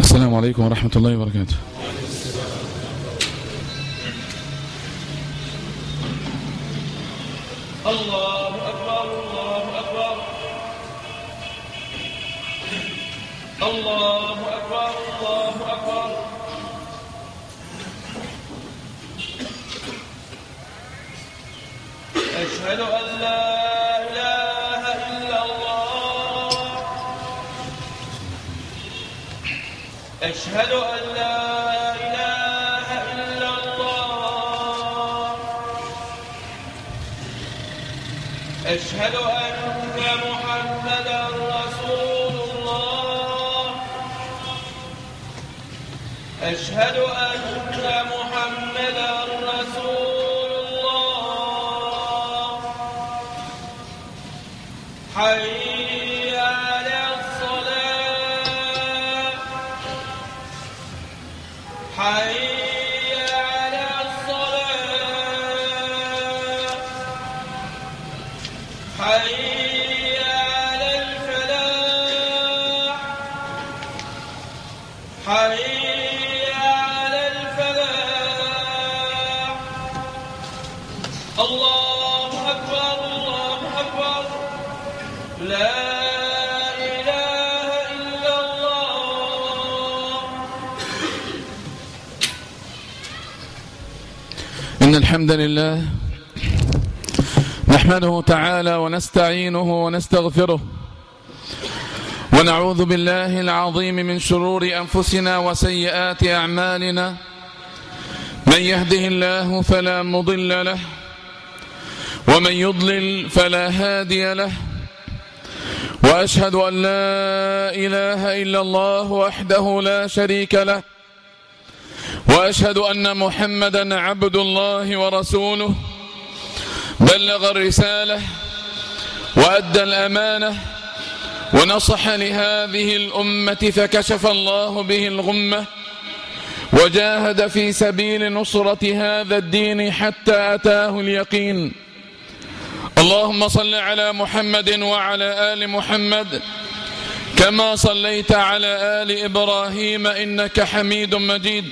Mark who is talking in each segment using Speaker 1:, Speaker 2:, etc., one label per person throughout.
Speaker 1: السلام عليكم ورحمة الله وبركاته.
Speaker 2: الله أكبر الله أكبر الله أكبر الله أكبر. أشهد أن لا إله إلا الله. أشهد أن لا إله إلا الله. أشهد أن محمدا رسول الله. أشهد أن محمدا رسول الله. حي على الصلاة. حي على الصلاة. حي على الفلاح. حي على الفلاح. الله أكبر الله أكبر. لا إله إلا الله.
Speaker 1: إن الحمد لله نحمده تعالى ونستعينه ونستغفره، ونعوذ بالله العظيم من شرور أنفسنا وسيئات أعمالنا. من يهده الله فلا مضل له، ومن يضلل فلا هادي له. وأشهد أن لا إله إلا الله وحده لا شريك له، وأشهد أن محمدا عبد الله ورسوله. بلغ الرسالة وأدى الأمانة ونصح لهذه الأمة، فكشف الله به الغمة، وجاهد في سبيل نصرة هذا الدين حتى أتاه اليقين. اللهم صل على محمد وعلى آل محمد كما صليت على آل إبراهيم إنك حميد مجيد.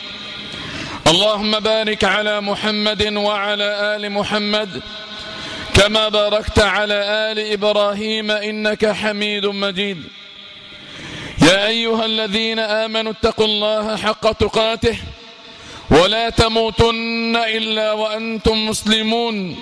Speaker 1: اللهم بارك على محمد وعلى آل محمد كما باركت على آل إبراهيم إنك حميد مجيد. يا أيها الذين آمنوا اتقوا الله حق تقاته ولا تموتن إلا وأنتم مسلمون.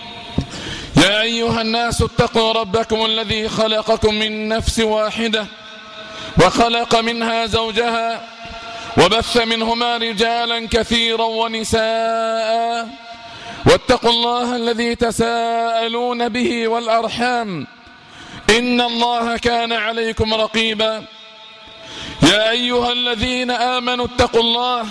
Speaker 1: يا أيها الناس اتقوا ربكم الذي خلقكم من نفس واحدة وخلق منها زوجها وبث منهما رجالا كثيرا ونساء، واتقوا الله الذي تساءلون به والأرحام إن الله كان عليكم رقيبا. يا أيها الذين آمنوا اتقوا الله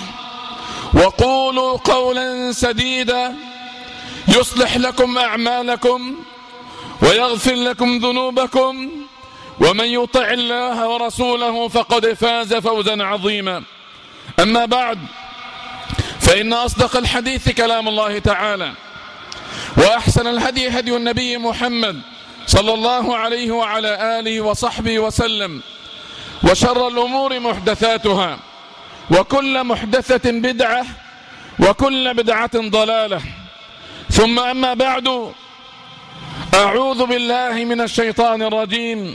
Speaker 1: وقولوا قولا سديدا يصلح لكم أعمالكم ويغفر لكم ذنوبكم، ومن يطع الله ورسوله فقد فاز فوزا عظيما. أما بعد، فإن أصدق الحديث كلام الله تعالى، وأحسن الهدي هدي النبي محمد صلى الله عليه وعلى آله وصحبه وسلم، وشر الأمور محدثاتها، وكل محدثة بدعة، وكل بدعة ضلالة. ثم أما بعد، أعوذ بالله من الشيطان الرجيم.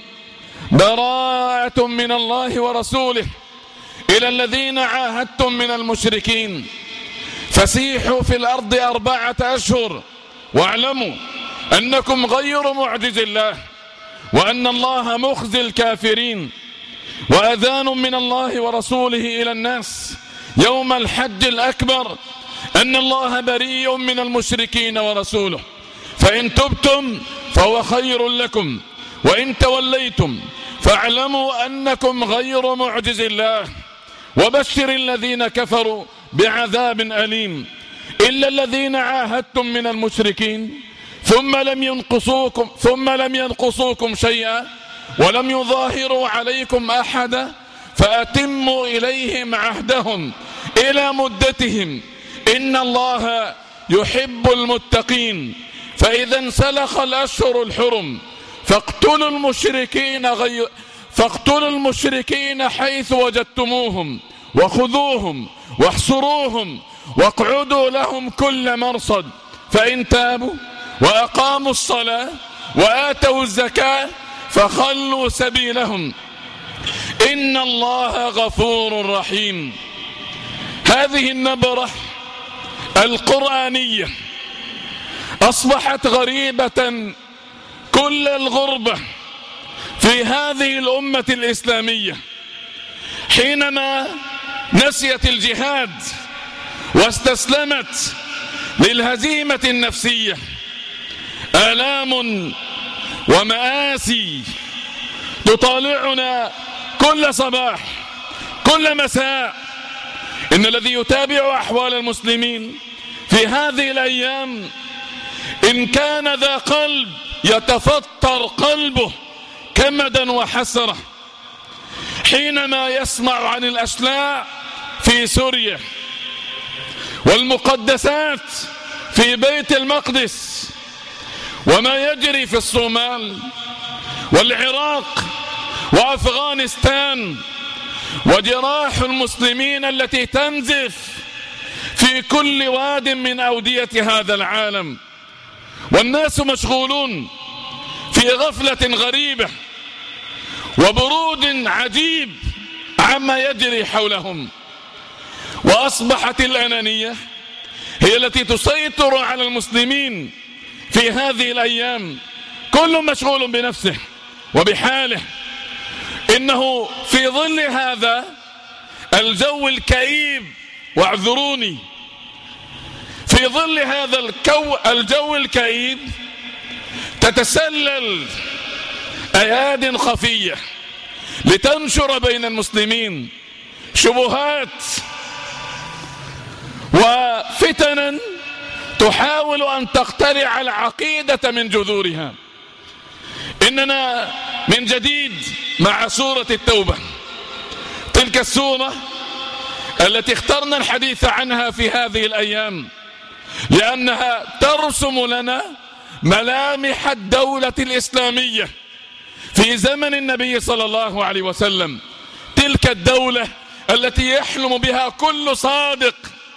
Speaker 1: براءة من الله ورسوله إلى الذين عاهدتم من المشركين فسيحوا في الأرض 4 أشهر واعلموا أنكم غير معجز الله وأن الله مخزي الكافرين. وأذان من الله ورسوله إلى الناس يوم الحج الأكبر أن الله بريء من المشركين ورسوله، فإن تبتم فهو خير لكم، وإن توليتم فاعلموا أنكم غير معجز الله. وبشر الذين كفروا بعذاب أليم. إلا الذين عاهدتم من المشركين ثم لم ينقصوكم شيئا ولم يظاهروا عليكم أحدا فأتموا إليهم عهدهم إلى مدتهم إن الله يحب المتقين. فإذا انسلخ الأشهر الحرم فاقتلوا فاقتلوا المشركين حيث وجدتموهم وخذوهم واحصروهم واقعدوا لهم كل مرصد، فإن تابوا وأقاموا الصلاة وآتوا الزكاة فخلوا سبيلهم إن الله غفور رحيم. هذه النبرة القرآنية أصبحت غريبة كل الغربة في هذه الأمة الإسلامية حينما نسيت الجهاد واستسلمت للهزيمة النفسية. آلام ومآسي تطالعنا كل صباح كل مساء. إن الذي يتابع أحوال المسلمين في هذه الأيام إن كان ذا قلب يتفطر قلبه كمدا وحسرة حينما يسمع عن الأشلاء في سوريا والمقدسات في بيت المقدس وما يجري في الصومال والعراق وأفغانستان وجراح المسلمين التي تنزف في كل واد من أودية هذا العالم، والناس مشغولون في غفلة غريبة وبرود عجيب عما يجري حولهم. وأصبحت الأنانية هي التي تسيطر على المسلمين في هذه الأيام. كل مشغول بنفسه وبحاله. إنه في ظل هذا الجو الكئيب، واعذروني، في ظل هذا الجو الكئيب تتسلل أياد خفية لتنشر بين المسلمين شبهات وفتنا تحاول أن تقتلع العقيدة من جذورها. إننا من جديد مع سورة التوبة، تلك السورة التي اخترنا الحديث عنها في هذه الأيام لأنها ترسم لنا ملامح الدولة الإسلامية في زمن النبي صلى الله عليه وسلم. تلك الدولة التي يحلم بها كل صادق،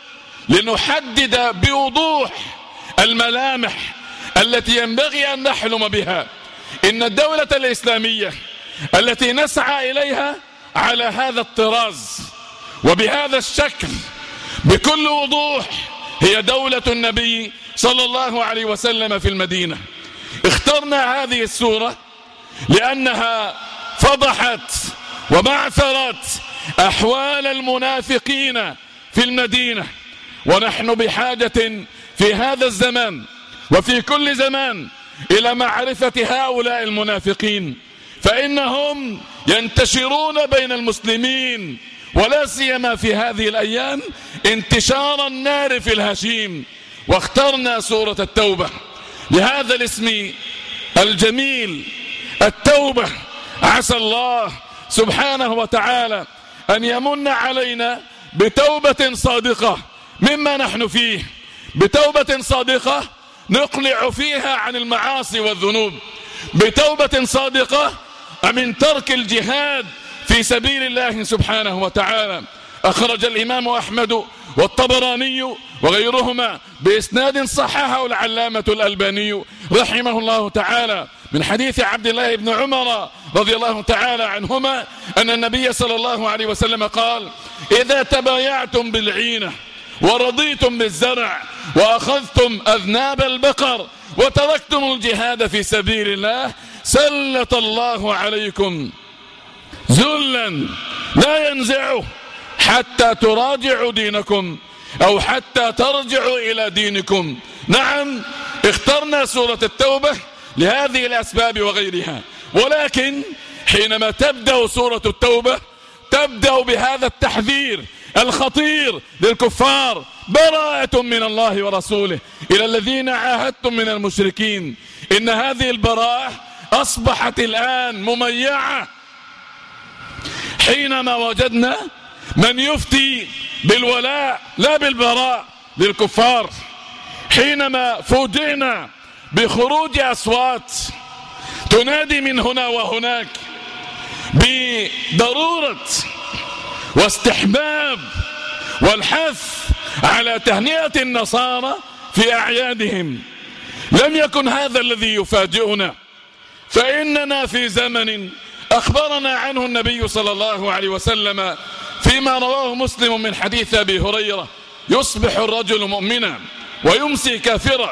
Speaker 1: لنحدد بوضوح الملامح التي ينبغي أن نحلم بها. إن الدولة الإسلامية التي نسعى إليها على هذا الطراز وبهذا الشكل بكل وضوح هي دولة النبي صلى الله عليه وسلم في المدينة. اخترنا هذه السورة لأنها فضحت وبعثرت أحوال المنافقين في المدينة، ونحن بحاجة في هذا الزمان وفي كل زمان إلى معرفة هؤلاء المنافقين، فإنهم ينتشرون بين المسلمين، ولا سيما في هذه الأيام انتشار النار في الهشيم. واخترنا سورة التوبة لهذا الاسم الجميل، التوبة. عسى الله سبحانه وتعالى أن يمن علينا بتوبة صادقة مما نحن فيه، بتوبة صادقة نقلع فيها عن المعاصي والذنوب، بتوبة صادقة من ترك الجهاد في سبيل الله سبحانه وتعالى. أخرج الإمام أحمد والطبراني وغيرهما بإسناد صححه العلامة الألباني رحمه الله تعالى من حديث عبد الله بن عمر رضي الله تعالى عنهما أن النبي صلى الله عليه وسلم قال: إذا تبايعتم بالعينة ورضيتم بالزرع وأخذتم أذناب البقر وتركتم الجهاد في سبيل الله سلط الله عليكم ذلا لا ينزعه حتى تراجعوا دينكم أو حتى ترجعوا إلى دينكم. نعم، اخترنا سورة التوبة لهذه الأسباب وغيرها، ولكن حينما تبدأ سورة التوبة تبدأ بهذا التحذير الخطير للكفار: براءة من الله ورسوله إلى الذين عاهدتم من المشركين. إن هذه البراءة أصبحت الآن مميعة حينما وجدنا من يفتي بالولاء لا بالبراء للكفار، حينما فوجئنا بخروج أصوات تنادي من هنا وهناك بضرورة واستحباب والحث على تهنئة النصارى في أعيادهم. لم يكن هذا الذي يفاجئنا، فإننا في زمن أخبرنا عنه النبي صلى الله عليه وسلم فيما رواه مسلم من حديث أبي هريرة: يصبح الرجل مؤمنا ويمسي كافرا،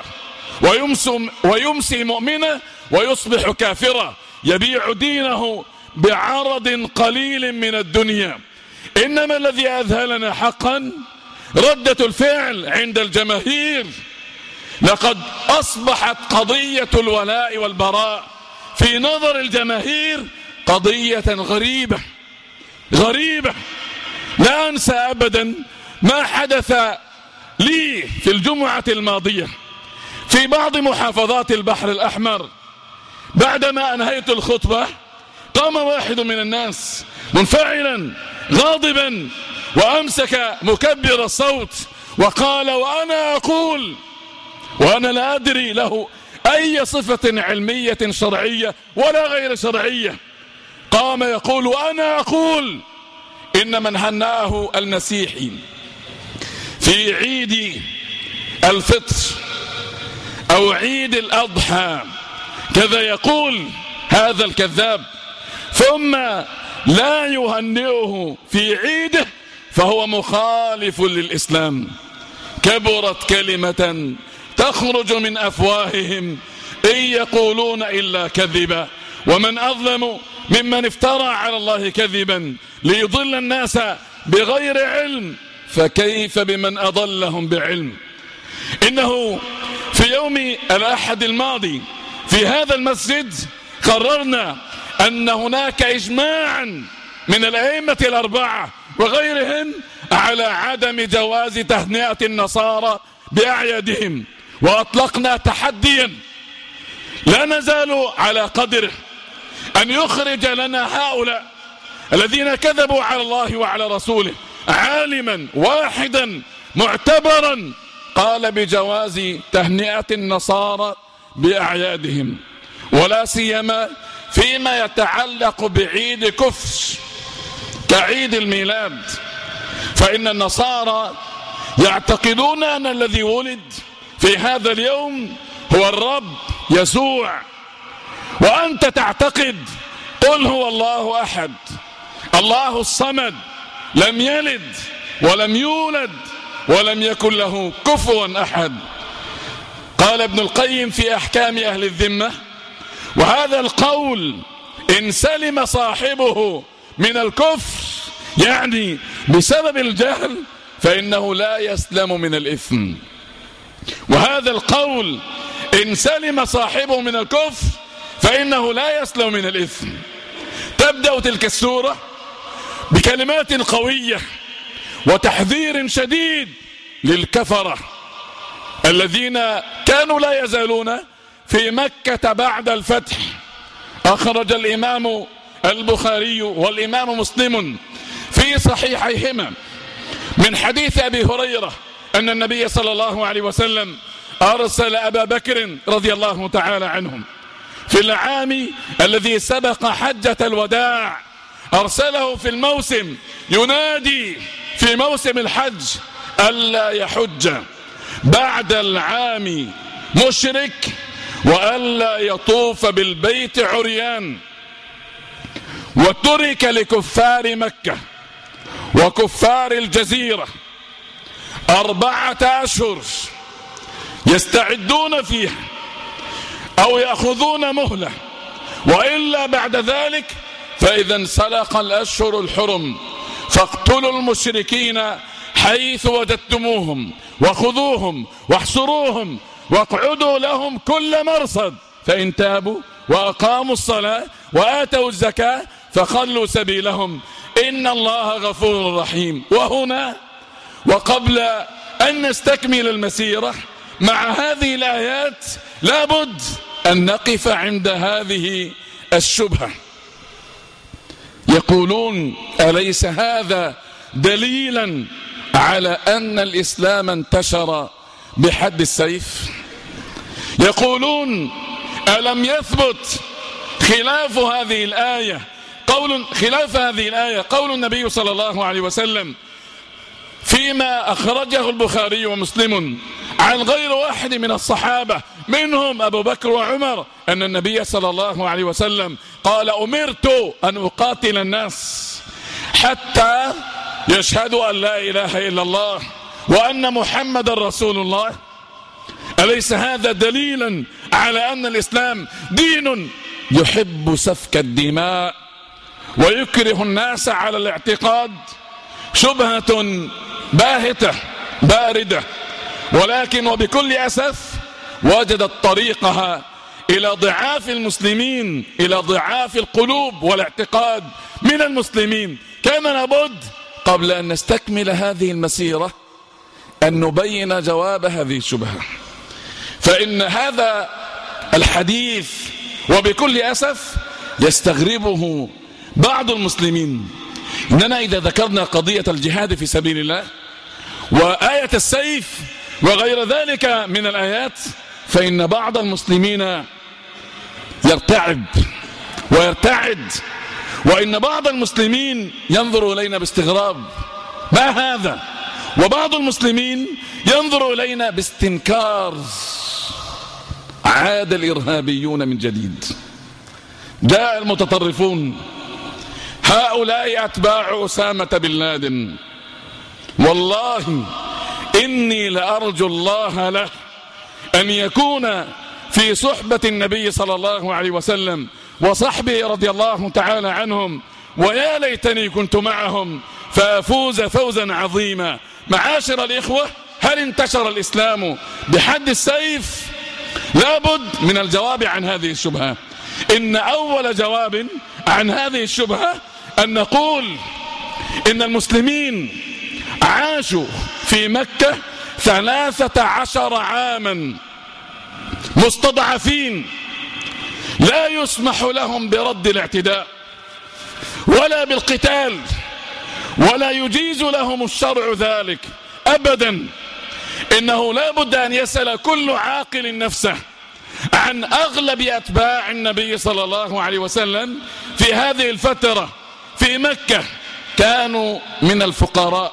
Speaker 1: ويمسي مؤمنا ويصبح كافرا، يبيع دينه بعرض قليل من الدنيا. إنما الذي أذهلنا حقا ردة الفعل عند الجماهير. لقد أصبحت قضية الولاء والبراء في نظر الجماهير قضية غريبة. لا أنسى أبدا ما حدث لي في الجمعة الماضية في بعض محافظات البحر الأحمر. بعدما أنهيت الخطبة قام واحد من الناس منفعلا غاضبا وأمسك مكبر الصوت وقال: وأنا أقول، وأنا لا أدري له أي صفة علمية شرعية ولا غير شرعية، قام يقول: وأنا أقول إن من هنأه المسيحي في عيد الفطر أو عيد الأضحى كذا يقول هذا الكذاب، ثم لا يهنئه في عيده فهو مخالف للإسلام. كبرت كلمة تخرج من أفواههم إن يقولون إلا كذبا، ومن أظلم ممن افترى على الله كذبا ليضل الناس بغير علم، فكيف بمن أضلهم بعلم. إنه في يوم الأحد الماضي في هذا المسجد قررنا أن هناك إجماعا من الأئمة الأربعة وغيرهم على عدم جواز تهنئة النصارى بأعيادهم، وأطلقنا تحديا لا نزال على قدره أن يخرج لنا هؤلاء الذين كذبوا على الله وعلى رسوله عالما واحدا معتبرا قال بجواز تهنئة النصارى بأعيادهم، ولا سيما فيما يتعلق بعيد كفر كعيد الميلاد. فإن النصارى يعتقدون أن الذي ولد في هذا اليوم هو الرب يسوع، وأنت تعتقد قل هو الله أحد الله الصمد لم يلد ولم يولد ولم يكن له كفوا أحد. قال ابن القيم في أحكام أهل الذمة: وهذا القول إن سلم صاحبه من الكفر، يعني بسبب الجهل، فإنه لا يسلم من الإثم. وهذا القول إن سلم صاحبه من الكفر فإنه لا يسلم من الإثم. تبدأ تلك السورة بكلمات قوية وتحذير شديد للكفرة الذين كانوا لا يزالون في مكة بعد الفتح. أخرج الإمام البخاري والإمام مسلم في صحيحيهما من حديث أبي هريرة أن النبي صلى الله عليه وسلم أرسل أبا بكر رضي الله تعالى عنهم في العام الذي سبق حجة الوداع، أرسله في الموسم ينادي في موسم الحج ألا يحج بعد العام مشرك وألا يطوف بالبيت عريان، وترك لكفار مكة وكفار الجزيرة 4 أشهر يستعدون فيها أو يأخذون مهلة، وإلا بعد ذلك فإذا انسلق الأشهر الحرم فاقتلوا المشركين حيث وجدتموهم وخذوهم واحصروهم واقعدوا لهم كل مرصد، فإن تابوا وأقاموا الصلاة وآتوا الزكاة فخلوا سبيلهم إن الله غفور رحيم. وهنا وقبل أن نستكمل المسيرة مع هذه الآيات لابد أن نقف عند هذه الشبهة. يقولون: أليس هذا دليلا على أن الإسلام انتشر بحد السيف؟ يقولون: ألم يثبت خلاف هذه الآية قول خلاف هذه الآية قول النبي صلى الله عليه وسلم فيما أخرجه البخاري ومسلم عن غير واحد من الصحابة منهم أبو بكر وعمر أن النبي صلى الله عليه وسلم قال أمرت أن أقاتل الناس حتى يشهدوا أن لا إله إلا الله وأن محمد رسول الله. أليس هذا دليلا على أن الإسلام دين يحب سفك الدماء ويكره الناس على الاعتقاد؟ شبهة باهتة باردة، ولكن وبكل أسف وجدت طريقها إلى ضعاف المسلمين، إلى ضعاف القلوب والاعتقاد من المسلمين. كان لابد قبل أن نستكمل هذه المسيرة أن نبين جواب هذه الشبهة، فإن هذا الحديث وبكل أسف يستغربه بعض المسلمين. إننا إذا ذكرنا قضية الجهاد في سبيل الله وآية السيف وغير ذلك من الآيات فإن بعض المسلمين يرتعب ويرتعد، وإن بعض المسلمين ينظر إلينا باستغراب ما هذا، وبعض المسلمين ينظر إلينا باستنكار. عاد الإرهابيون من جديد، جاء المتطرفون، هؤلاء أتباع أسامة بن لادن. والله إني لأرجو الله له أن يكون في صحبة النبي صلى الله عليه وسلم وصحبه رضي الله تعالى عنهم، ويا ليتني كنت معهم فأفوز فوزا عظيما. معاشر الإخوة، هل انتشر الإسلام بحد السيف؟ لابد من الجواب عن هذه الشبهة. إن أول جواب عن هذه الشبهة أن نقول إن المسلمين عاشوا في مكة 13 عاما مستضعفين، لا يسمح لهم برد الاعتداء ولا بالقتال، ولا يجيز لهم الشرع ذلك أبدا. إنه لا بد أن يسأل كل عاقل نفسه عن أغلب أتباع النبي صلى الله عليه وسلم في هذه الفترة في مكة. كانوا من الفقراء،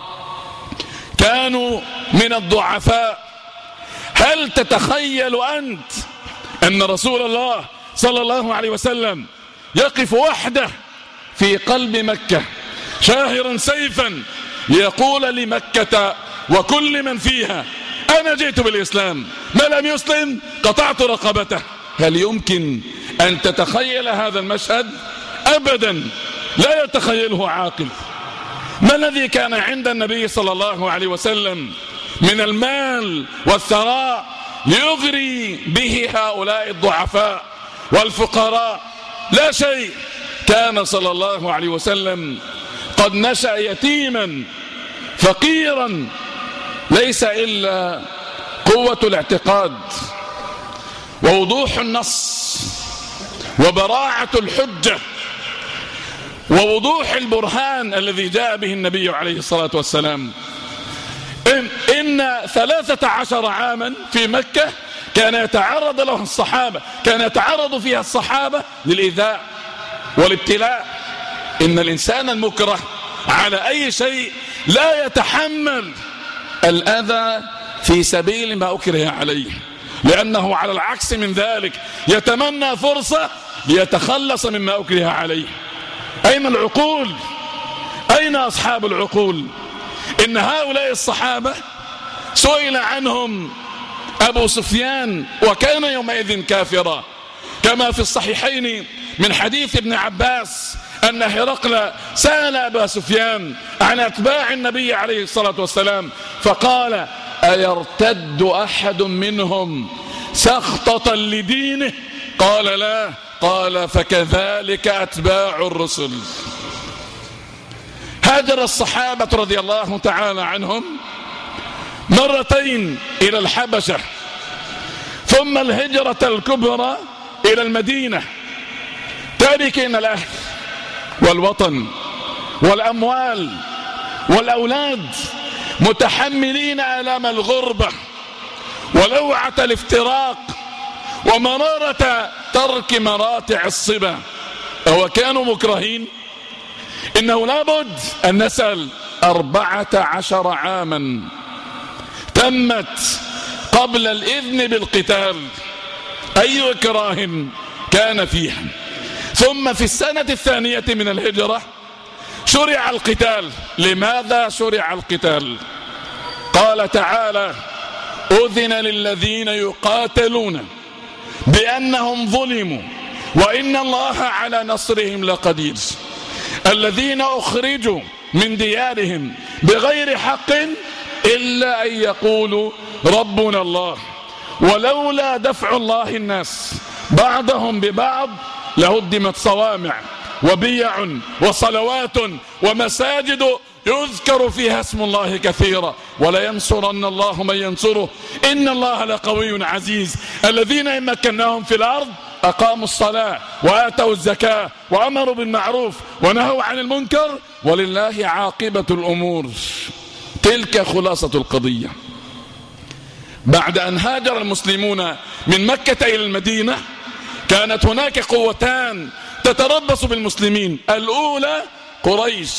Speaker 1: كانوا من الضعفاء. هل تتخيل أنت أن رسول الله صلى الله عليه وسلم يقف وحده في قلب مكة شاهرا سيفا يقول لمكة وكل من فيها أنا جئت بالإسلام، ما لم يسلم قطعت رقبته؟ هل يمكن أن تتخيل هذا المشهد؟ أبدا لا يتخيله عاقل. ما الذي كان عند النبي صلى الله عليه وسلم من المال والثراء ليغري به هؤلاء الضعفاء والفقراء؟ لا شيء. كان صلى الله عليه وسلم قد نشأ يتيما فقيرا، ليس إلا قوة الاعتقاد ووضوح النص وبراعة الحجة ووضوح البرهان الذي جاء به النبي عليه الصلاة والسلام. إن 13 عاما في مكة كان يتعرض له الصحابة، كان يتعرض فيها الصحابة للإيذاء والابتلاء. إن الإنسان المكره على أي شيء لا يتحمل الأذى في سبيل ما أكره عليه، لأنه على العكس من ذلك يتمنى فرصة ليتخلص مما أكره عليه. أين العقول؟ أين أصحاب العقول؟ إن هؤلاء الصحابة سئل عنهم أبو سفيان وكان يومئذ كافرا، كما في الصحيحين من حديث ابن عباس أن هرقل سأل أبا سفيان عن أتباع النبي عليه الصلاة والسلام فقال: أيرتد أحد منهم سخطة لدينه؟ قال: لا. قال: فكذلك أتباع الرسل. هاجر الصحابة رضي الله تعالى عنهم مرتين إلى الحبشة، ثم الهجرة الكبرى إلى المدينة، تاركين الأهل والوطن والأموال والأولاد، متحملين آلام الغربة ولوعة الافتراق ومرارة ترك مراتع الصبا. أو كانوا مكرهين؟ إنه لابد أن نسأل 14 عاما تمت قبل الإذن بالقتال، أي إكراه كان فيها؟ ثم في السنة الثانية من الهجرة شرع القتال. لماذا شرع القتال؟ قال تعالى: أذن للذين يقاتلون بأنهم ظلموا وإن الله على نصرهم لقدير. الذين أخرجوا من ديارهم بغير حق إلا أن يقولوا ربنا الله، ولولا دفع الله الناس بعضهم ببعض لهدمت صوامع وبيع وصلوات ومساجد يذكر فيها اسم الله كثيرا ولينصرن الله من ينصره إن الله لقوي عزيز. الذين إن مكناهم في الأرض أقاموا الصلاة وآتوا الزكاة وأمروا بالمعروف ونهوا عن المنكر ولله عاقبة الأمور. تلك خلاصة القضية. بعد أن هاجر المسلمون من مكة إلى المدينة كانت هناك قوتان تتربص بالمسلمين. الأولى قريش،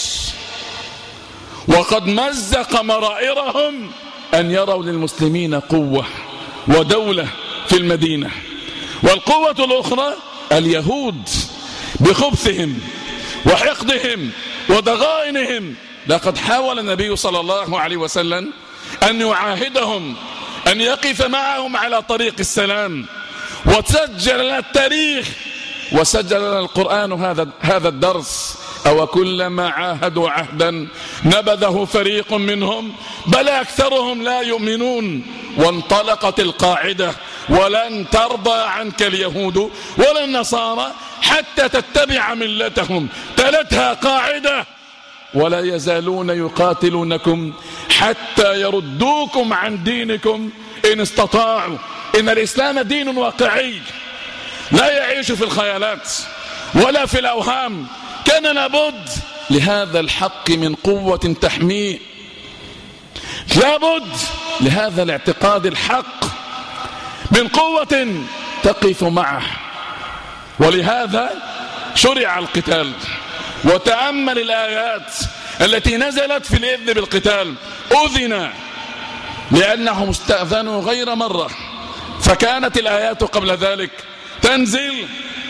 Speaker 1: وقد مزق مرائرهم أن يروا للمسلمين قوة ودولة في المدينة. والقوة الأخرى اليهود بخبثهم وحقدهم وضغائنهم. لقد حاول النبي صلى الله عليه وسلم أن يعاهدهم أن يقف معهم على طريق السلام، وسجل لنا التاريخ وسجل لنا القرآن هذا الدرس: أو كلما عاهدوا عهدا نبذه فريق منهم بل أكثرهم لا يؤمنون. وانطلقت القاعدة: ولن ترضى عنك اليهود ولا النصارى حتى تتبع ملتهم. تلتها قاعدة: ولا يزالون يقاتلونكم حتى يردوكم عن دينكم إن استطاعوا. إن الإسلام دين واقعي لا يعيش في الخيالات ولا في الأوهام. كان لابد لهذا الحق من قوة تحميه، لابد لهذا الاعتقاد الحق من قوة تقف معه. ولهذا شرع القتال. وتأمل الآيات التي نزلت في الإذن بالقتال. أذن لأنهم استأذنوا غير مرة، فكانت الآيات قبل ذلك تنزل: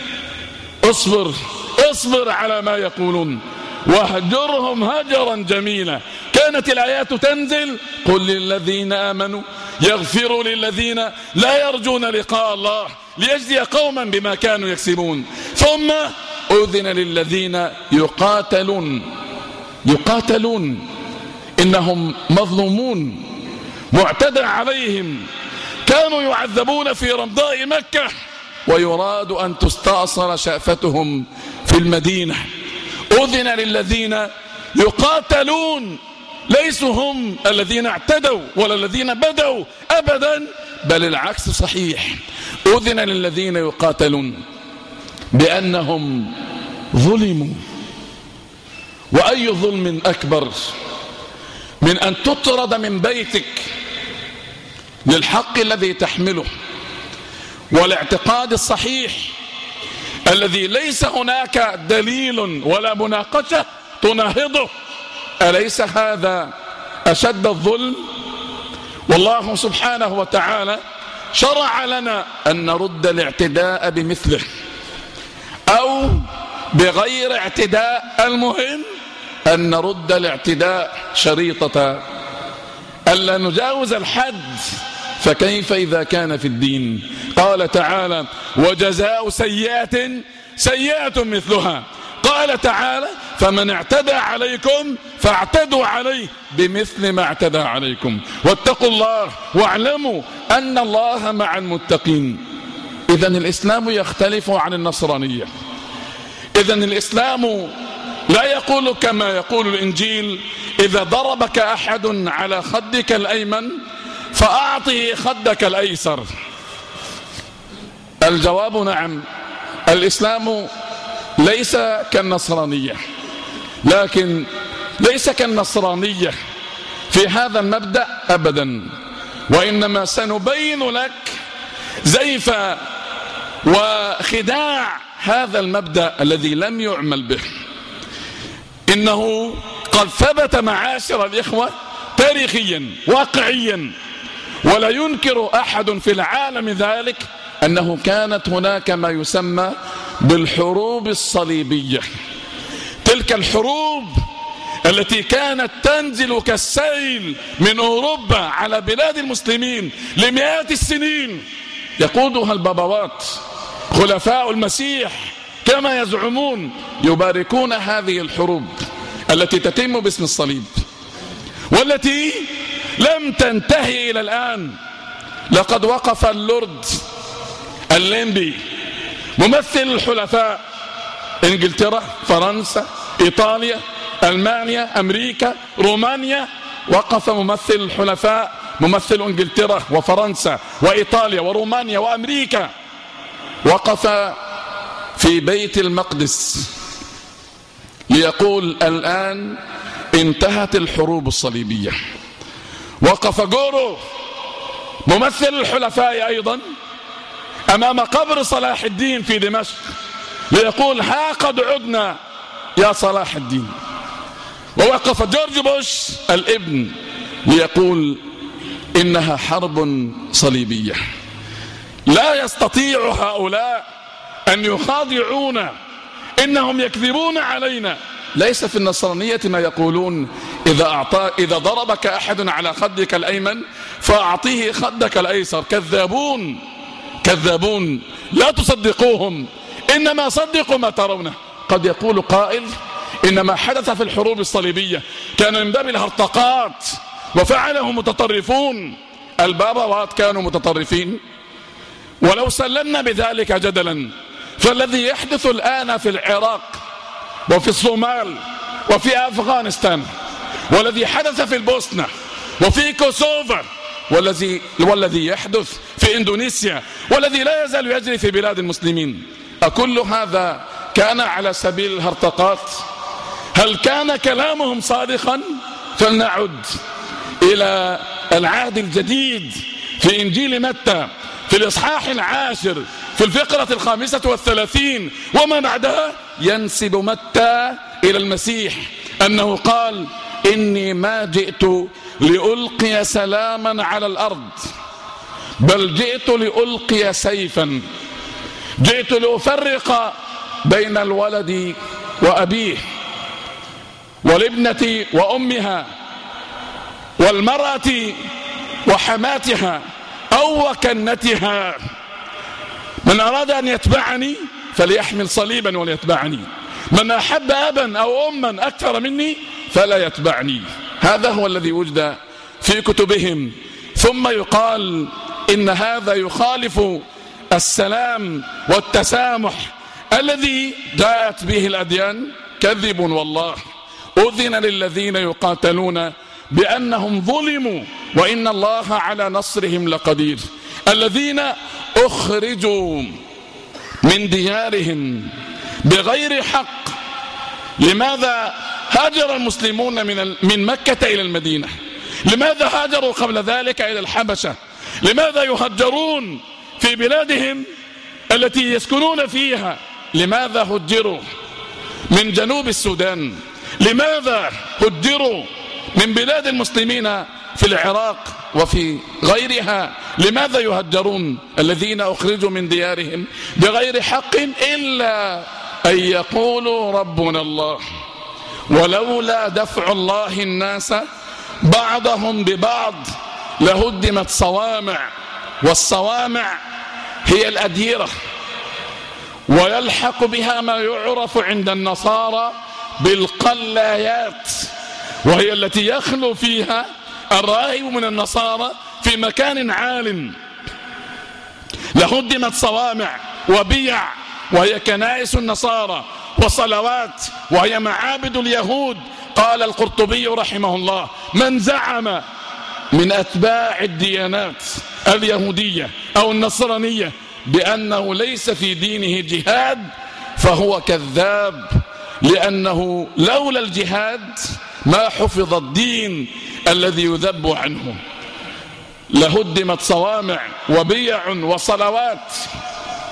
Speaker 1: اصبر على ما يقولون واهجرهم هجرا جميلا. كانت الآيات تنزل: قل للذين آمنوا يغفروا للذين لا يرجون لقاء الله ليجزي قوما بما كانوا يكسبون. ثم أذن للذين يقاتلون إنهم مظلومون معتدى عليهم، كانوا يعذبون في رمضاء مكة ويراد أن تستأصل شأفتهم في المدينة. أذن للذين يقاتلون، ليسوا هم الذين اعتدوا ولا الذين بدأوا أبدا، بل العكس صحيح. أذن للذين يقاتلون بأنهم ظلموا. وأي ظلم أكبر من أن تطرد من بيتك للحق الذي تحمله والاعتقاد الصحيح الذي ليس هناك دليل ولا مناقشة تناهضه؟ أليس هذا أشد الظلم؟ والله سبحانه وتعالى شرع لنا أن نرد الاعتداء بمثله أو بغير اعتداء. المهم أن نرد الاعتداء شريطة ألا نجاوز الحد. فكيف إذا كان في الدين؟ قال تعالى: وجزاء سيئة سيئة مثلها. قال تعالى: فمن اعتدى عليكم فاعتدوا عليه بمثل ما اعتدى عليكم واتقوا الله واعلموا أن الله مع المتقين. إذن الإسلام يختلف عن النصرانية. إذن الإسلام لا يقول كما يقول الإنجيل: إذا ضربك أحد على خدك الأيمن فأعطه خدك الأيسر. الجواب نعم، الإسلام ليس كالنصرانية، لكن ليس كالنصرانية في هذا المبدأ أبدا. وإنما سنبين لك زيف وخداع هذا المبدأ الذي لم يعمل به، إنه قد ثبت معاشر الإخوة تاريخيا واقعيا، ولا ينكر أحد في العالم ذلك، أنه كانت هناك ما يسمى بالحروب الصليبية. تلك الحروب التي كانت تنزل كالسيل من أوروبا على بلاد المسلمين لمئات السنين، يقودها البابوات خلفاء المسيح كما يزعمون، يباركون هذه الحروب التي تتم باسم الصليب، والتي لم تنتهي إلى الآن. لقد وقف اللورد الليمبي ممثل الحلفاء انجلترا، فرنسا، ايطاليا، المانيا، امريكا، رومانيا، وقف ممثل الحلفاء ممثل انجلترا وفرنسا وايطاليا ورومانيا وامريكا، وقف في بيت المقدس ليقول الآن انتهت الحروب الصليبية. وقف جورو ممثل الحلفاء أيضا أمام قبر صلاح الدين في دمشق ليقول ها قد عدنا يا صلاح الدين. ووقف جورج بوش الابن ليقول إنها حرب صليبية. لا يستطيع هؤلاء أن يخادعونا، إنهم يكذبون علينا. ليس في النصرانية ما يقولون إذا ضربك أحد على خدك الأيمن فأعطيه خدك الأيسر. كذابون كذابون، لا تصدقوهم، إنما صدقوا ما ترونه. قد يقول قائل إن ما حدث في الحروب الصليبية كان من باب الهرطقات وفعله متطرفون. البابوات كانوا متطرفين؟ ولو سلمنا بذلك جدلا، فالذي يحدث الآن في العراق وفي الصومال وفي أفغانستان، والذي حدث في البوسنة وفي كوسوفا، والذي يحدث في إندونيسيا، والذي لا يزال يجري في بلاد المسلمين، أكل هذا كان على سبيل الهرطقات؟ هل كان كلامهم صادقا؟ فلنعد إلى العهد الجديد في إنجيل متى في الإصحاح 10 في الفقرة 35 وما بعدها، ينسب متى إلى المسيح أنه قال إني ما جئت لألقي سلاما على الأرض، بل جئت لألقي سيفا، جئت لأفرق بين الولد وأبيه، والابنة وأمها، والمرأة وحماتها أو وكنتها. من أراد أن يتبعني فليحمل صليبا وليتبعني، من أحب أبا أو أما أكثر مني فلا يتبعني. هذا هو الذي وجد في كتبهم. ثم يقال إن هذا يخالف السلام والتسامح الذي جاءت به الأديان. كذب والله. أذن للذين يقاتلون بأنهم ظلموا وإن الله على نصرهم لقدير. الذين أخرجوا من ديارهم بغير حق. لماذا هاجر المسلمون من مكة إلى المدينة؟ لماذا هاجروا قبل ذلك إلى الحبشة؟ لماذا يهجرون في بلادهم التي يسكنون فيها؟ لماذا هجروا من جنوب السودان؟ لماذا هجروا من بلاد المسلمين في العراق وفي غيرها؟ لماذا يهجرون الذين أخرجوا من ديارهم بغير حق إلا أن يقولوا ربنا الله، ولولا دفع الله الناس بعضهم ببعض لهدمت صوامع. والصوامع هي الأديرة، ويلحق بها ما يعرف عند النصارى بالقلايات، وهي التي يخلو فيها الراهب من النصارى في مكان عال. لهدمت صوامع وبيع وهي كنائس النصارى، وصلوات وهي معابد اليهود. قال القرطبي رحمه الله: من زعم من أتباع الديانات اليهودية أو النصرانية بأنه ليس في دينه جهاد فهو كذاب، لأنه لولا الجهاد ما حفظ الدين الذي يذب عنه. لهدمت صوامع وبيع وصلوات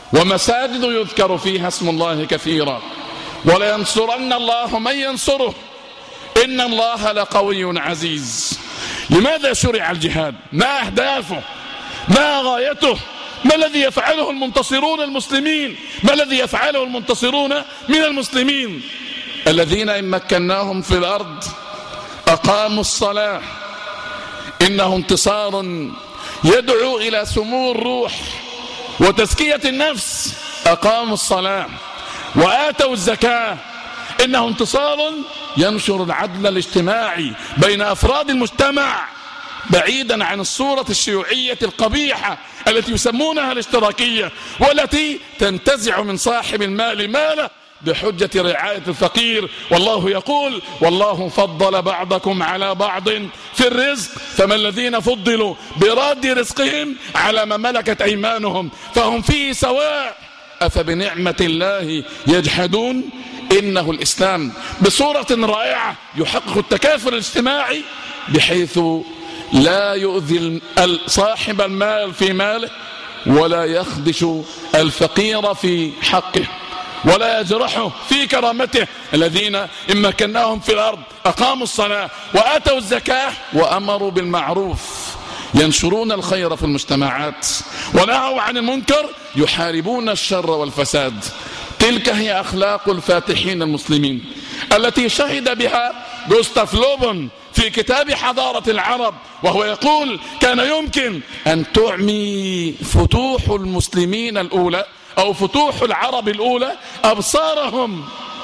Speaker 1: ومساجد يذكر فيها اسم الله كثيرا، ولينصرن الله من ينصره، إن الله لقوي عزيز. لماذا شرع الجهاد؟ ما أهدافه؟ ما غايته؟ ما الذي يفعله المنتصرون المسلمين؟ ما الذي يفعله المنتصرون من المسلمين؟ الذين إن مكناهم في الأرض أقاموا الصلاة، إنه انتصار يدعو إلى سمو الروح وتزكية النفس. أقاموا الصلاة وآتوا الزكاة، إنه انتصار ينشر العدل الاجتماعي بين أفراد المجتمع، بعيدا عن الصورة الشيوعية القبيحة التي يسمونها الاشتراكية، والتي تنتزع من صاحب المال ماله بحجة رعاية الفقير. والله يقول: والله فضل بعضكم على بعض في الرزق، فما الذين فضلوا براد رزقهم على ما ملكت أيمانهم فهم فيه سواء، أفبنعمة الله يجحدون. إنه الإسلام بصورة رائعة يحقق التكافل الاجتماعي، بحيث لا يؤذي صاحب المال في ماله، ولا يخدش الفقير في حقه، ولا يجرحه في كرامته. الذين إن مكناهم في الأرض أقاموا الصلاة وآتوا الزكاة وأمروا بالمعروف، ينشرون الخير في المجتمعات ونهوا عن المنكر، يحاربون الشر والفساد. تلك هي أخلاق الفاتحين المسلمين التي شهد بها غوستاف لوبون في كتاب حضارة العرب، وهو يقول: كان يمكن أن تعمي فتوح المسلمين الأولى أو فتوح العرب الأولى أبصارهم،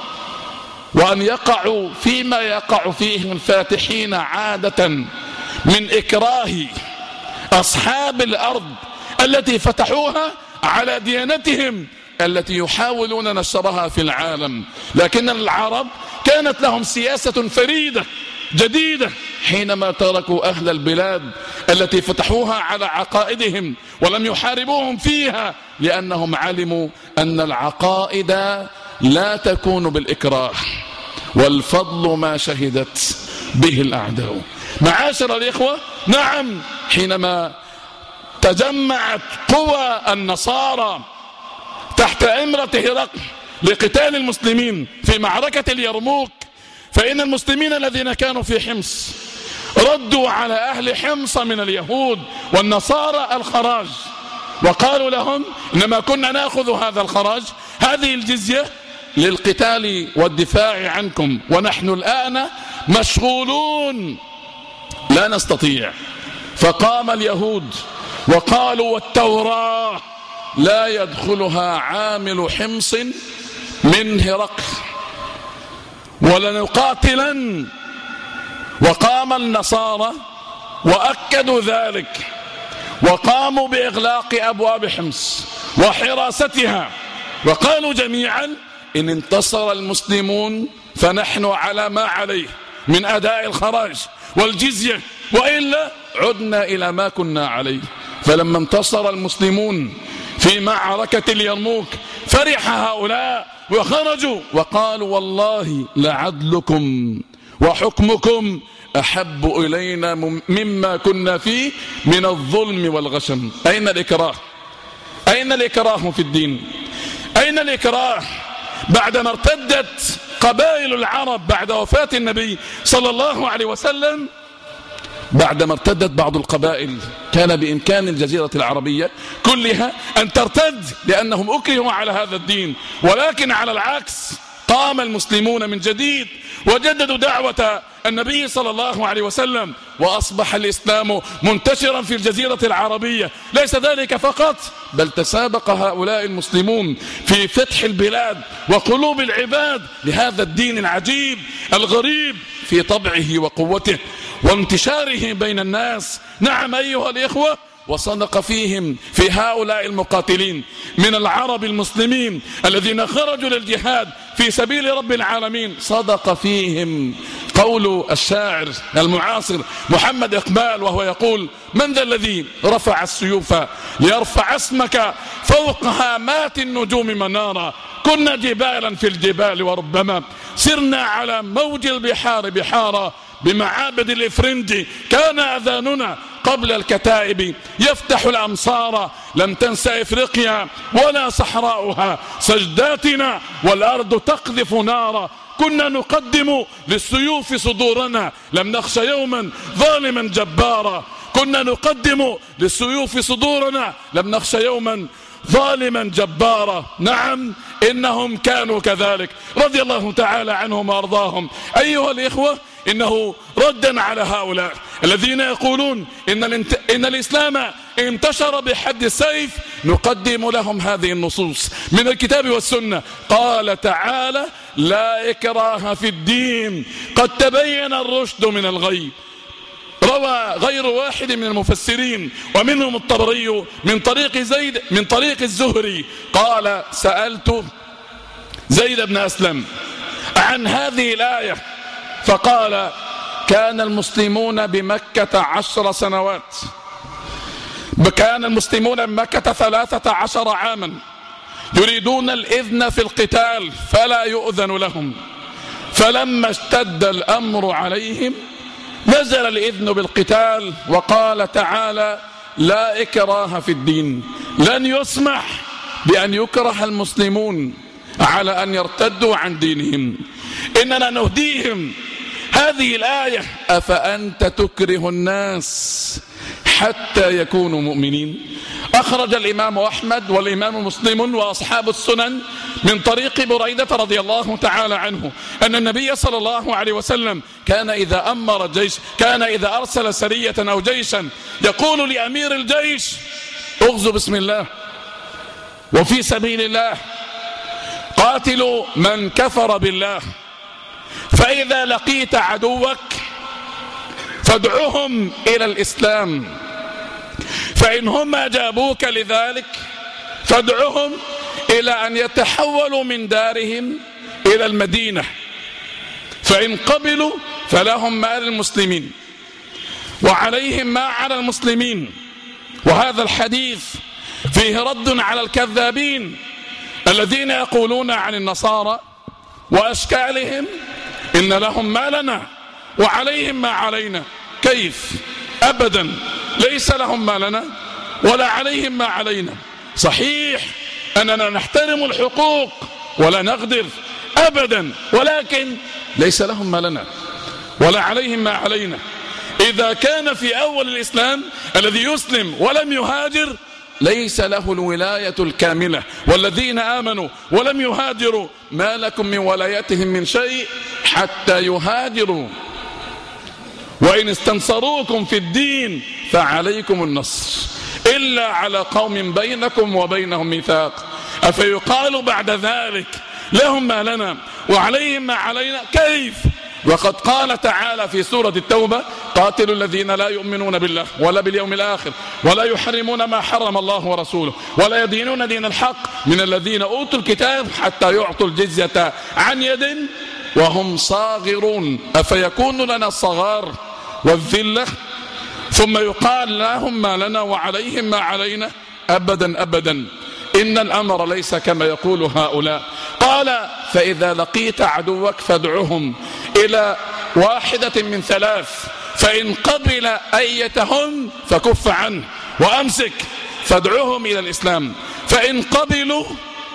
Speaker 1: وأن يقعوا فيما يقع فيه الفاتحين عادة من إكراه أصحاب الأرض التي فتحوها على ديانتهم التي يحاولون نشرها في العالم. لكن العرب كانت لهم سياسة فريدة جديدة حينما تركوا أهل البلاد التي فتحوها على عقائدهم ولم يحاربوهم فيها، لأنهم علموا أن العقائد لا تكون بالإكراه، والفضل ما شهدت به الأعداء. معاشر الإخوة، نعم، حينما تجمعت قوى النصارى تحت إمرة هرقل لقتال المسلمين في معركة اليرموك، فإن المسلمين الذين كانوا في حمص ردوا على أهل حمص من اليهود والنصارى الخراج، وقالوا لهم: إنما كنا نأخذ هذا الخراج، هذه الجزية للقتال والدفاع عنكم، ونحن الآن مشغولون لا نستطيع. فقام اليهود وقالوا: والتوراة لا يدخلها عامل حمص من هرقل ولنقاتلن. وقام النصارى وأكدوا ذلك، وقاموا بإغلاق أبواب حمص وحراستها، وقالوا جميعا: إن انتصر المسلمون فنحن على ما عليه من أداء الخراج والجزية، وإلا عدنا إلى ما كنا عليه. فلما انتصر المسلمون في معركة اليرموك فرح هؤلاء وخرجوا وقالوا: والله لعدلكم وحكمكم أحب إلينا مما كنا فيه من الظلم والغشم. أين الإكراه؟ أين الإكراه في الدين؟ أين الإكراه بعدما ارتدت قبائل العرب بعد وفاة النبي صلى الله عليه وسلم؟ بعدما ارتدت بعض القبائل كان بإمكان الجزيرة العربية كلها أن ترتد لأنهم أكرهوا على هذا الدين، ولكن على العكس قام المسلمون من جديد وجددوا دعوة النبي صلى الله عليه وسلم، وأصبح الإسلام منتشرا في الجزيرة العربية. ليس ذلك فقط، بل تسابق هؤلاء المسلمون في فتح البلاد وقلوب العباد لهذا الدين العجيب الغريب في طبعه وقوته وانتشاره بين الناس. نعم أيها الإخوة، وصدق فيهم في هؤلاء المقاتلين من العرب المسلمين الذين خرجوا للجهاد في سبيل رب العالمين، صدق فيهم قول الشاعر المعاصر محمد إقبال، وهو يقول: من ذا الذي رفع السيوف ليرفع اسمك فوق هامات النجوم منارا، كنا جبالا في الجبال وربما سرنا على موج البحار بحارا، بمعابد الإفرنج كان أذاننا قبل الكتائب يفتح الأمصار، لم تنس إفريقيا ولا صحراؤها سجداتنا والأرض تقذف نارا. كنا نقدم للسيوف صدورنا، لم نخش يوما ظالما جبارا. كنا نقدم للسيوف صدورنا، لم نخش يوما ظالما جبارا. نعم إنهم كانوا كذلك، رضي الله تعالى عنهم وأرضاهم. أيها الإخوة، إنه ردا على هؤلاء الذين يقولون إن الإسلام انتشر بحد السيف، نقدم لهم هذه النصوص من الكتاب والسنة. قال تعالى: لا إكراه في الدين، قد تبين الرشد من الغي. روى غير واحد من المفسرين ومنهم الطبري من طريق الزهري قال: سألت زيد بن أسلم عن هذه الآية فقال: كان المسلمون بمكة 10 سنوات، كان المسلمون بمكة 13 عاما يريدون الإذن في القتال فلا يؤذن لهم، فلما اشتد الأمر عليهم نزل الإذن بالقتال، وقال تعالى: لا إكراه في الدين. لن يسمح بأن يكره المسلمون على أن يرتدوا عن دينهم، إننا نهديهم هذه الآية: أفأنت تكره الناس حتى يكونوا مؤمنين. أخرج الإمام أحمد والإمام مسلم وأصحاب السنن من طريق بريدة رضي الله تعالى عنه أن النبي صلى الله عليه وسلم كان إذا أرسل سرية أو جيشا يقول لأمير الجيش: اغزوا بسم الله وفي سبيل الله، قاتلوا من كفر بالله، فإذا لقيت عدوك فادعهم إلى الإسلام، فإن هم أجابوك لذلك فادعهم إلى أن يتحولوا من دارهم إلى المدينة، فإن قبلوا فلهم ما للمسلمين وعليهم ما على المسلمين. وهذا الحديث فيه رد على الكذابين الذين يقولون عن النصارى وأشكالهم: إن لهم ما لنا وعليهم ما علينا. كيف؟ أبدا، ليس لهم ما لنا ولا عليهم ما علينا. صحيح أننا نحترم الحقوق ولا نغدر أبدا، ولكن ليس لهم ما لنا ولا عليهم ما علينا. إذا كان في أول الإسلام الذي يسلم ولم يهاجر ليس له الولاية الكاملة، والذين آمنوا ولم يهاجروا ما لكم من ولايتهم من شيء حتى يهاجروا، وإن استنصروكم في الدين فعليكم النصر إلا على قوم بينكم وبينهم ميثاق. أفيقال بعد ذلك لهم ما لنا وعليهم ما علينا؟ كيف؟ وقد قال تعالى في سورة التوبة: قاتلوا الذين لا يؤمنون بالله ولا باليوم الآخر ولا يحرمون ما حرم الله ورسوله ولا يدينون دين الحق من الذين أوتوا الكتاب حتى يعطوا الجزية عن يد وهم صاغرون. أفيكون لنا الصغار والذلة ثم يقال لهم ما لنا وعليهم ما علينا؟ أبدا أبدا، إن الأمر ليس كما يقول هؤلاء. قال: فإذا لقيت عدوك فادعهم إلى واحدة من 3، فإن قبل أيتهم فكف عنه وأمسك، فادعهم إلى الإسلام، فإن قبلوا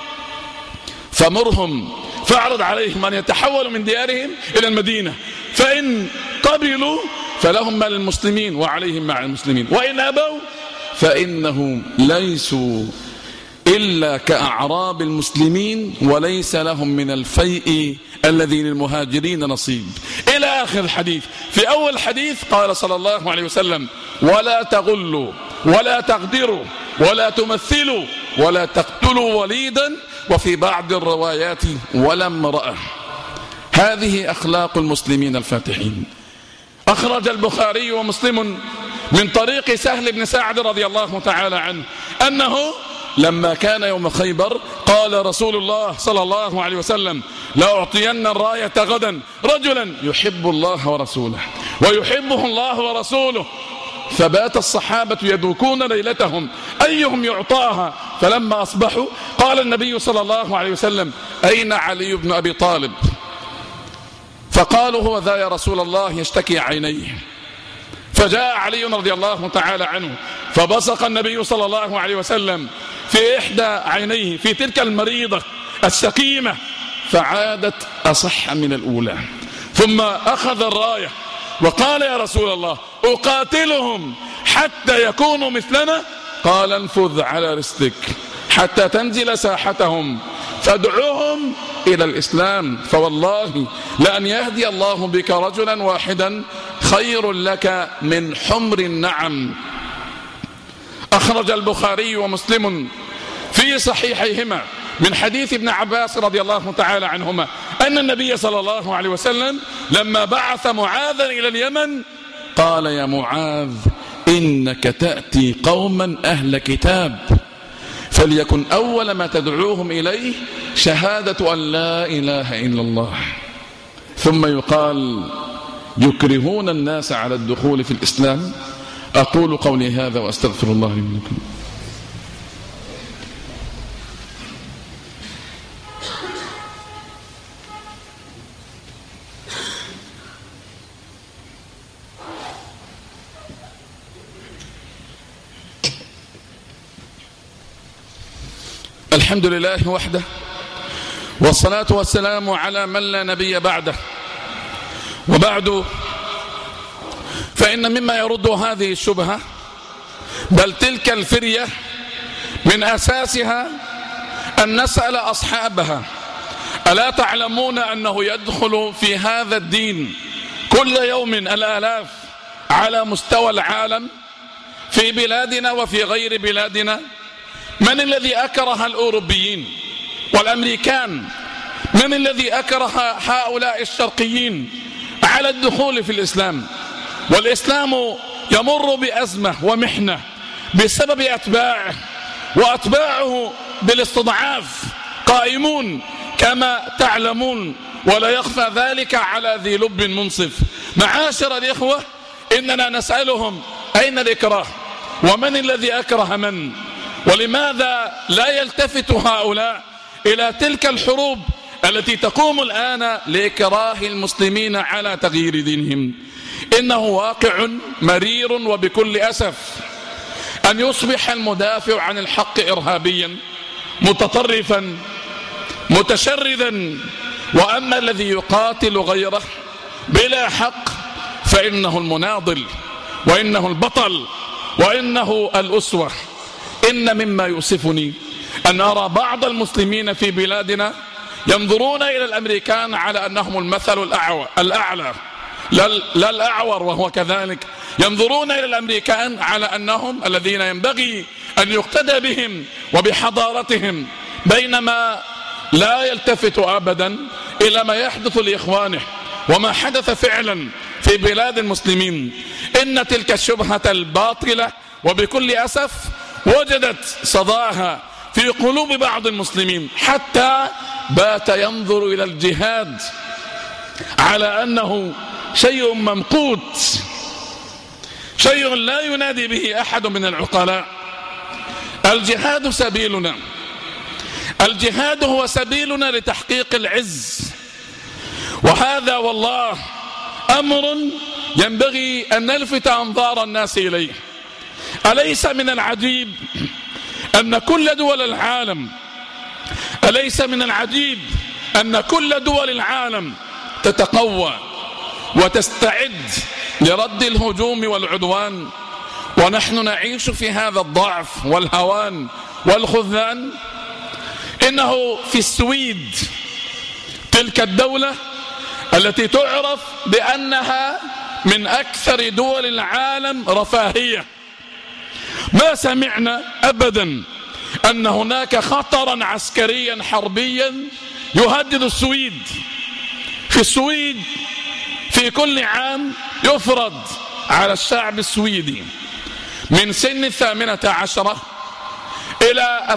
Speaker 1: فمرهم فاعرض عليهم أن يتحولوا من ديارهم إلى المدينة، فإن قبلوا فلهم ما للمسلمين وعليهم مع المسلمين، وإن أبوا فإنهم ليسوا إلا كأعراب المسلمين وليس لهم من الفيء الذي للمهاجرين نصيب، إلى آخر الحديث. في أول الحديث قال صلى الله عليه وسلم: ولا تغلوا ولا تغدروا ولا تمثلوا ولا تقتلوا وليدا، وفي بعض الروايات ولا امرأة. هذه أخلاق المسلمين الفاتحين. أخرج البخاري ومسلم من طريق سهل بن سعد رضي الله تعالى عنه أنه لما كان يوم خيبر قال رسول الله صلى الله عليه وسلم: لأعطين الراية غدا رجلا يحب الله ورسوله ويحبه الله ورسوله. فبات الصحابة يدوكون ليلتهم أيهم يعطاها، فلما أصبحوا قال النبي صلى الله عليه وسلم: أين علي بن أبي طالب؟ فقالوا: هو ذا يا رسول الله يشتكي عينيه. فجاء علي رضي الله تعالى عنه فبصق النبي صلى الله عليه وسلم في إحدى عينيه في تلك المريضة السقيمة فعادت أصح من الأولى. ثم أخذ الراية وقال يا رسول الله أقاتلهم حتى يكونوا مثلنا؟ قال انفذ على رسلك حتى تنزل ساحتهم فادعوهم إلى الإسلام، فوالله لأن يهدي الله بك رجلا واحدا خير لك من حمر النعم. أخرج البخاري ومسلم في صحيحيهما من حديث ابن عباس رضي الله تعالى عنهما أن النبي صلى الله عليه وسلم لما بعث معاذا إلى اليمن قال يا معاذ إنك تأتي قوما أهل كتاب فليكن أول ما تدعوهم إليه شهادة أن لا إله إلا الله، ثم يقال يكرهون الناس على الدخول في الإسلام. أقول قولي هذا وأستغفر الله لي ولكم. الحمد لله وحده والصلاة والسلام على من لا نبي بعده، وبعد فإن مما يرد هذه الشبهة بل تلك الفرية من أساسها أن نسأل أصحابها ألا تعلمون أنه يدخل في هذا الدين كل يوم الآلاف على مستوى العالم في بلادنا وفي غير بلادنا؟ من الذي أكره الأوروبيين والأمريكان؟ من الذي أكره هؤلاء الشرقيين على الدخول في الإسلام؟ والإسلام يمر بأزمة ومحنة بسبب أتباعه، وأتباعه بالاستضعاف قائمون كما تعلمون، ولا يخفى ذلك على ذي لب منصف. معاشر الإخوة، إننا نسألهم أين الإكراه؟ ومن الذي أكره من؟ ولماذا لا يلتفت هؤلاء إلى تلك الحروب التي تقوم الآن لإكراه المسلمين على تغيير دينهم؟ إنه واقع مرير وبكل أسف أن يصبح المدافع عن الحق إرهابيا متطرفا متشردا، وأما الذي يقاتل غيره بلا حق فإنه المناضل وإنه البطل وإنه الأسوة. إن مما يؤسفني أن أرى بعض المسلمين في بلادنا ينظرون إلى الأمريكان على أنهم المثل الأعلى، لا الأعور وهو كذلك، ينظرون إلى الأمريكان على أنهم الذين ينبغي أن يقتدى بهم وبحضارتهم، بينما لا يلتفت أبدا إلى ما يحدث لإخوانه وما حدث فعلا في بلاد المسلمين. إن تلك الشبهة الباطلة وبكل أسف وجدت صداها في قلوب بعض المسلمين، حتى بات ينظر إلى الجهاد على أنه شيء ممقوت، شيء لا ينادي به أحد من العقلاء. الجهاد سبيلنا، الجهاد هو سبيلنا لتحقيق العز، وهذا والله أمر ينبغي أن نلفت أنظار الناس إليه. أليس من العجيب أن كل دول العالم تتقوى وتستعد لرد الهجوم والعدوان، ونحن نعيش في هذا الضعف والهوان والخذلان؟ إنه في السويد، تلك الدولة التي تعرف بأنها من أكثر دول العالم رفاهية، ما سمعنا أبدا أن هناك خطرا عسكريا حربيا يهدد السويد. في السويد في كل عام يفرض على الشعب السويدي من سن 18 إلى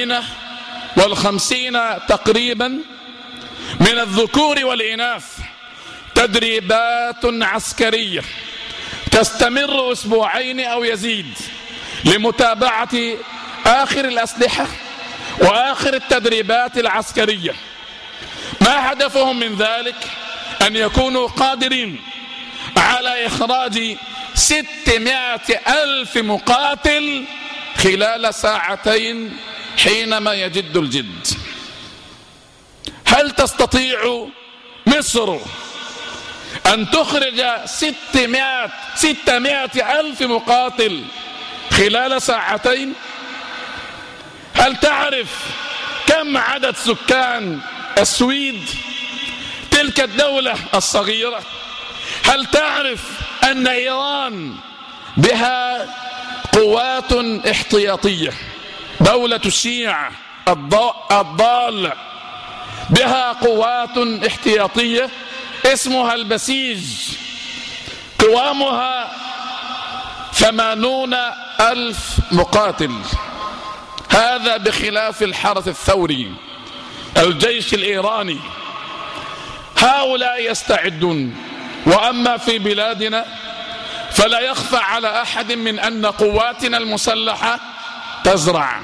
Speaker 1: 58 تقريبا من الذكور والإناث تدريبات عسكرية تستمر أسبوعين أو يزيد لمتابعة آخر الأسلحة وآخر التدريبات العسكرية. ما هدفهم من ذلك؟ أن يكونوا قادرين على إخراج 600,000 مقاتل خلال ساعتين حينما يجد الجد. هل تستطيع مصر أن تخرج 600,000 مقاتل خلال ساعتين؟ هل تعرف كم عدد سكان السويد، تلك الدولة الصغيرة؟ هل تعرف أن إيران بها قوات احتياطية، دولة الشيعة الضالة بها قوات احتياطية اسمها البسيج، قوامها 80,000 مقاتل. هذا بخلاف الحرس الثوري الجيش الإيراني. هؤلاء يستعدون. وأما في بلادنا فلا يخفى على أحد من أن قواتنا المسلحة تزرع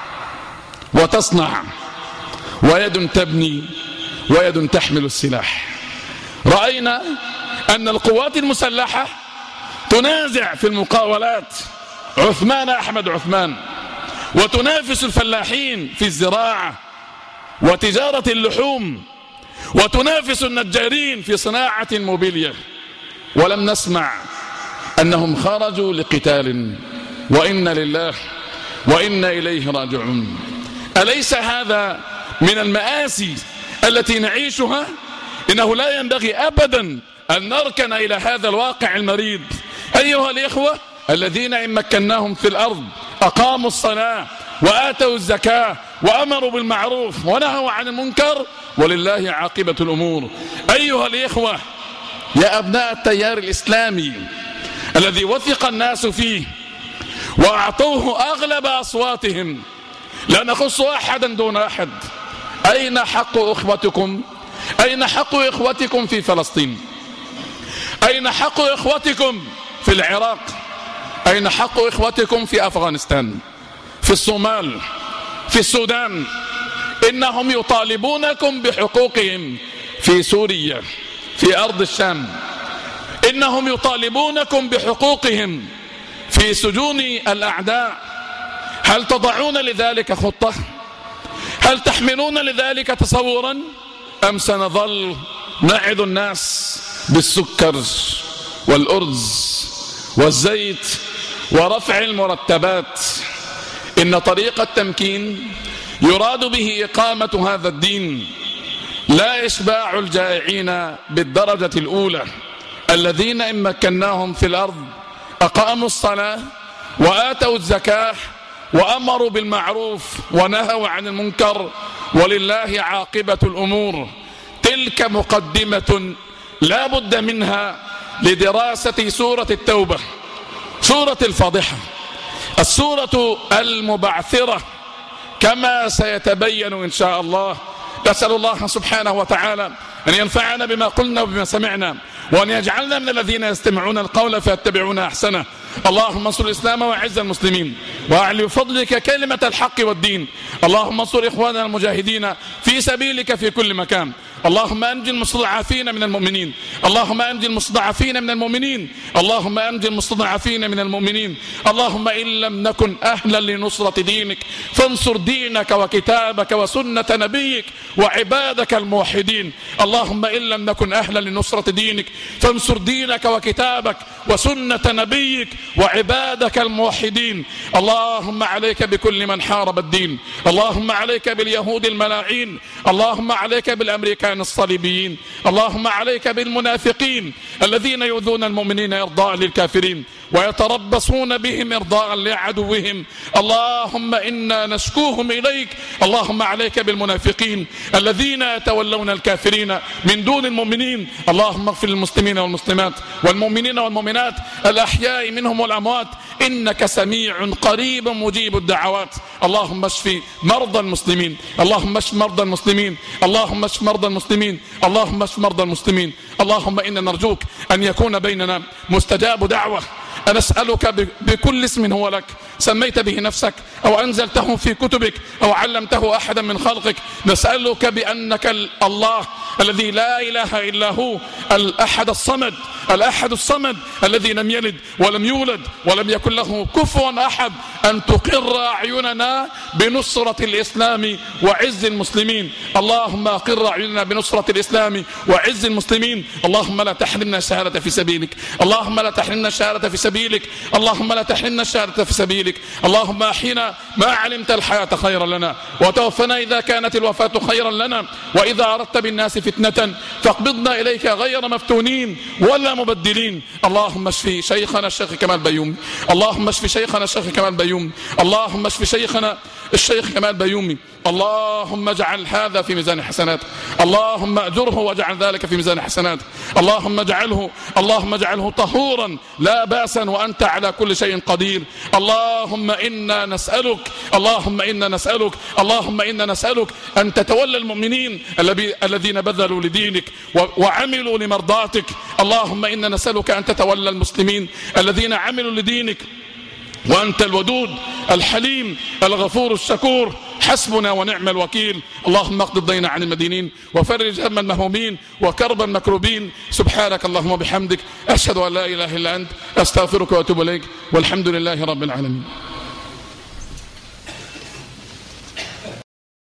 Speaker 1: وتصنع، ويد تبني ويد تحمل السلاح. رأينا أن القوات المسلحة تنازع في المقاولات عثمان أحمد عثمان، وتنافس الفلاحين في الزراعة وتجارة اللحوم، وتنافس النجارين في صناعة الموبيليا، ولم نسمع أنهم خرجوا لقتال. وإنا لله وإنا إليه راجعون. أليس هذا من المآسي التي نعيشها؟ إنه لا ينبغي أبدا أن نركن إلى هذا الواقع المريض. أيها الإخوة الذين إن مكناهم في الأرض أقاموا الصلاة وآتوا الزكاة وأمروا بالمعروف ونهوا عن المنكر، ولله عاقبة الأمور. أيها الإخوة يا أبناء التيار الإسلامي الذي وثق الناس فيه وأعطوه أغلب أصواتهم، لا نخص أحدا دون أحد، أين حق أخوتكم؟ أين حق إخوتكم في فلسطين؟ أين حق إخوتكم في العراق؟ أين حق إخوتكم في أفغانستان، في الصومال، في السودان؟ إنهم يطالبونكم بحقوقهم في سوريا، في أرض الشام. إنهم يطالبونكم بحقوقهم في سجون الأعداء. هل تضعون لذلك خطة؟ هل تحملون لذلك تصورا؟ أم سنظل نعد الناس بالسكر والأرز والزيت ورفع المرتبات؟ إن طريق التمكين يراد به إقامة هذا الدين، لا إشباع الجائعين بالدرجة الأولى، الذين إن مكناهم في الأرض أقاموا الصلاة وآتوا الزكاة وأمروا بالمعروف ونهوا عن المنكر، ولله عاقبة الأمور. تلك مقدمة لا بد منها لدراسة سورة التوبة، سورة الفاضحة، السورة المبعثرة كما سيتبين إن شاء الله. نسأل الله سبحانه وتعالى أن ينفعنا بما قلنا وبما سمعنا، وأن يجعلنا من الذين يستمعون القول فيتبعون أحسنه. اللهم انصر الإسلام وأعز المسلمين، وأعلي بفضلك كلمة الحق والدين. اللهم انصر إخواننا المجاهدين في سبيلك في كل مكان. اللهم أنجي المستضعفين من المؤمنين، اللهم أنجي المستضعفين من المؤمنين، اللهم أنجي المستضعفين من المؤمنين. اللهم إن لم نكن أهلا لنصرة دينك فانصر دينك وكتابك وسنة نبيك وعبادك الموحدين. اللهم إن لم نكن أهلا لنصرة دينك فانصر دينك وكتابك وسنة نبيك وعبادك الموحدين. اللهم عليك بكل من حارب الدين، اللهم عليك باليهود الملاعين، اللهم عليك بالأمريكان الصليبيين، اللهم عليك بالمنافقين الذين يؤذون المؤمنين إرضاء للكافرين ويتربصون بهم إرضاء لعدوهم. اللهم إنا نشكوهم إليك. اللهم عليك بالمنافقين الذين يتولون الكافرين من دون المؤمنين. اللهم اغفر للمسلمين والمسلمات والمؤمنين والمؤمنات الأحياء منهم والأموات، إنك سميع قريب مجيب الدعوات. اللهم اشف مرضى المسلمين، اللهم اشف مرضى المسلمين، اللهم اشف مرضى المسلمين، اللهم اشف مرضى المسلمين. اللهم إنا نرجوك أن يكون بيننا مستجاب دعوة. أسألك بكل اسم هو لك سميت به نفسك أو أنزلته في كتبك أو علمته أحدا من خلقك، نسألك بأنك الله الذي لا إله إلا هو، الأحد الصمد الذي لم يلد ولم يولد ولم يكن له كفوا أحد، أن تقر أعيننا بنصرة الإسلام وعز المسلمين. اللهم قر أعيننا بنصرة الإسلام وعز المسلمين. اللهم لا تحرمنا الشهادة في سبيلك، اللهم لا تحرمنا الشهادة في سبيلك، اللهم لا تحرمنا الشهادة في سبيلك. اللهم أحينا ما علمت الحياة خيرا لنا، وتوفنا إذا كانت الوفاة خيرا لنا، وإذا أردت بالناس فتنة فاقبضنا إليك غير مفتونين ولا مبدلين. اللهم اشفي شيخنا الشيخ كمال بيومي، اللهم اشفي شيخنا الشيخ كمال بيومي، اللهم اشفي شيخنا الشيخ كمال بيومي. اللهم اجعل هذا في ميزان حسناته، اللهم اجره واجعل ذلك في ميزان حسناته. اللهم اجعله طهورا لا بأسا وأنت على كل شيء قدير. اللهم إنا نسألك أن تتولى المؤمنين الذين بذلوا لدينك وعملوا لمرضاتك. اللهم إنا نسألك أن تتولى المسلمين الذين عملوا لدينك، وأنت الودود الحليم الغفور الشكور، حسبنا ونعم الوكيل. اللهم اقض الدين عن المدينين، وفرج هم المهمومين وكرب المكروبين. سبحانك اللهم وبحمدك، أشهد أن لا إله إلا أنت، أستغفرك وأتوب إليك، والحمد لله رب العالمين.